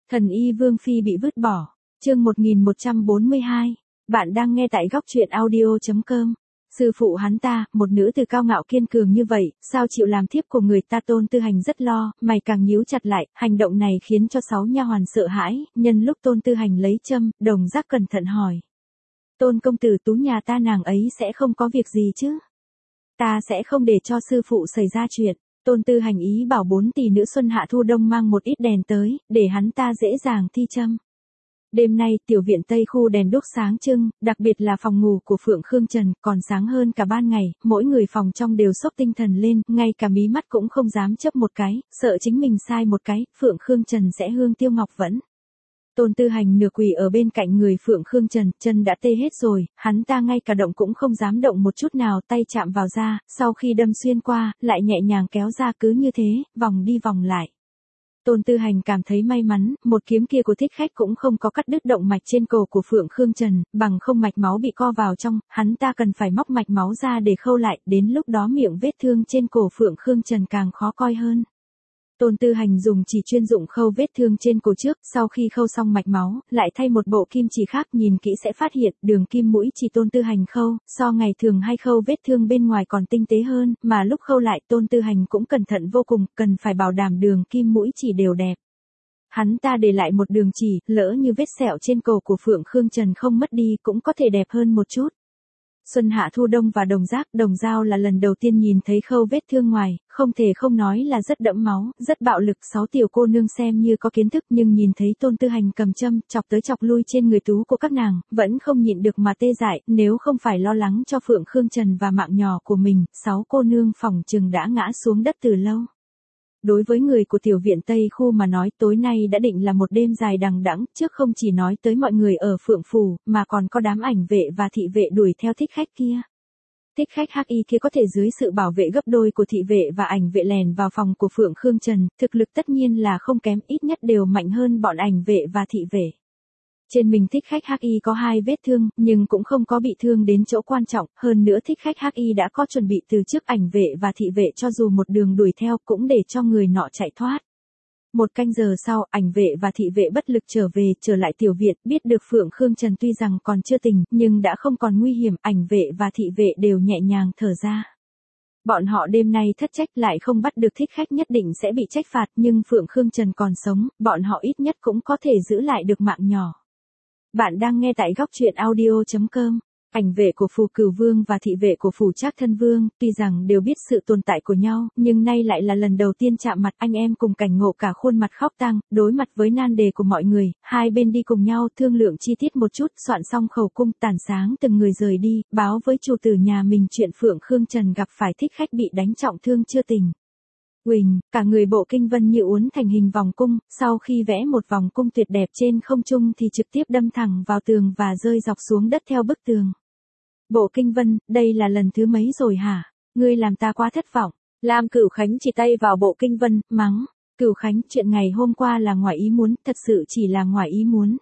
Thần y Vương Phi bị vứt bỏ. Chương 1142. Bạn đang nghe tại góc truyện audio.com. Sư phụ hắn ta, một nữ tử cao ngạo kiên cường như vậy, sao chịu làm thiếp của người ta? Tôn Tư Hành rất lo, mày càng nhíu chặt lại, hành động này khiến cho 6 nha hoàn sợ hãi, nhân lúc Tôn Tư Hành lấy châm, Đồng Giác cẩn thận hỏi. Tôn công tử Tú nhà ta nàng ấy sẽ không có việc gì chứ? Ta sẽ không để cho sư phụ xảy ra chuyện. Tôn Tư Hành ý bảo 4 tỷ nữ xuân hạ thu đông mang một ít đèn tới, để hắn ta dễ dàng thi châm. Đêm nay, tiểu viện Tây khu đèn đuốc sáng trưng, đặc biệt là phòng ngủ của Phượng Khương Trần, còn sáng hơn cả ban ngày, mỗi người phòng trong đều sốc tinh thần lên, ngay cả mí mắt cũng không dám chớp một cái, sợ chính mình sai một cái, Phượng Khương Trần sẽ hương tiêu ngọc vẫn. Tôn Tư Hành nửa quỳ ở bên cạnh người Phượng Khương Trần, chân đã tê hết rồi, hắn ta ngay cả động cũng không dám động một chút nào, tay chạm vào da, sau khi đâm xuyên qua, lại nhẹ nhàng kéo ra, cứ như thế, vòng đi vòng lại. Tôn Tư Hành cảm thấy may mắn, một kiếm kia của thích khách cũng không có cắt đứt động mạch trên cổ của Phượng Khương Trần, bằng không mạch máu bị co vào trong, hắn ta cần phải móc mạch máu ra để khâu lại, đến lúc đó miệng vết thương trên cổ Phượng Khương Trần càng khó coi hơn. Tôn Tư Hành dùng chỉ chuyên dụng khâu vết thương trên cổ trước, sau khi khâu xong mạch máu, lại thay một bộ kim chỉ khác, nhìn kỹ sẽ phát hiện, đường kim mũi chỉ Tôn Tư Hành khâu, so ngày thường hay khâu vết thương bên ngoài còn tinh tế hơn, mà lúc khâu lại Tôn Tư Hành cũng cẩn thận vô cùng, cần phải bảo đảm đường kim mũi chỉ đều đẹp. Hắn ta để lại một đường chỉ, lỡ như vết sẹo trên cổ của Phượng Khương Trần không mất đi cũng có thể đẹp hơn một chút. Xuân Hạ Thu Đông và Đồng Giác, Đồng Dao là lần đầu tiên nhìn thấy khâu vết thương ngoài, không thể không nói là rất đẫm máu, rất bạo lực. 6 tiểu cô nương xem như có kiến thức nhưng nhìn thấy Tôn Tư Hành cầm châm, chọc tới chọc lui trên người tú của các nàng, vẫn không nhịn được mà tê dại, nếu không phải lo lắng cho Phượng Khương Trần và mạng nhỏ của mình, 6 cô nương phỏng chừng đã ngã xuống đất từ lâu. Đối với người của tiểu viện Tây khu mà nói, tối nay đã định là một đêm dài đằng đẵng, trước không chỉ nói tới mọi người ở Phượng Phủ, mà còn có đám ảnh vệ và thị vệ đuổi theo thích khách kia. Thích khách hắc y kia có thể dưới sự bảo vệ gấp đôi của thị vệ và ảnh vệ lèn vào phòng của Phượng Khương Trần, thực lực tất nhiên là không kém, ít nhất đều mạnh hơn bọn ảnh vệ và thị vệ. Trên mình thích khách hắc y có 2 vết thương, nhưng cũng không có bị thương đến chỗ quan trọng, hơn nữa thích khách hắc y đã có chuẩn bị từ trước, ảnh vệ và thị vệ cho dù một đường đuổi theo cũng để cho người nọ chạy thoát. 1 canh giờ sau, ảnh vệ và thị vệ bất lực trở lại tiểu viện, biết được Phượng Khương Trần tuy rằng còn chưa tỉnh, nhưng đã không còn nguy hiểm, ảnh vệ và thị vệ đều nhẹ nhàng thở ra. Bọn họ đêm nay thất trách lại không bắt được thích khách nhất định sẽ bị trách phạt, nhưng Phượng Khương Trần còn sống, bọn họ ít nhất cũng có thể giữ lại được mạng nhỏ. Bạn đang nghe tại góc truyện audio.com. Ảnh vệ của Phù Cửu Vương và thị vệ của Phù Trác Thân Vương, tuy rằng đều biết sự tồn tại của nhau, nhưng nay lại là lần đầu tiên chạm mặt, anh em cùng cảnh ngộ cả khuôn mặt khóc tang, đối mặt với nan đề của mọi người, hai bên đi cùng nhau thương lượng chi tiết một chút, soạn xong khẩu cung, tàn sáng từng người rời đi, báo với chủ tử nhà mình chuyện Phượng Khương Trần gặp phải thích khách bị đánh trọng thương chưa tỉnh. Huỳnh, cả người bộ kinh vân như uốn thành hình vòng cung, sau khi vẽ một vòng cung tuyệt đẹp trên không trung thì trực tiếp đâm thẳng vào tường và rơi dọc xuống đất theo bức tường. Bộ kinh vân, đây là lần thứ mấy rồi hả? Ngươi làm ta quá thất vọng. Lam Cửu Khánh chỉ tay vào bộ kinh vân, mắng. Cửu Khánh, chuyện ngày hôm qua là ngoài ý muốn, thật sự chỉ là ngoài ý muốn.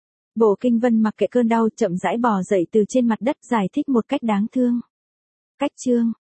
Bộ kinh vân mặc kệ cơn đau, chậm rãi bò dậy từ trên mặt đất, giải thích một cách đáng thương. Cách chương.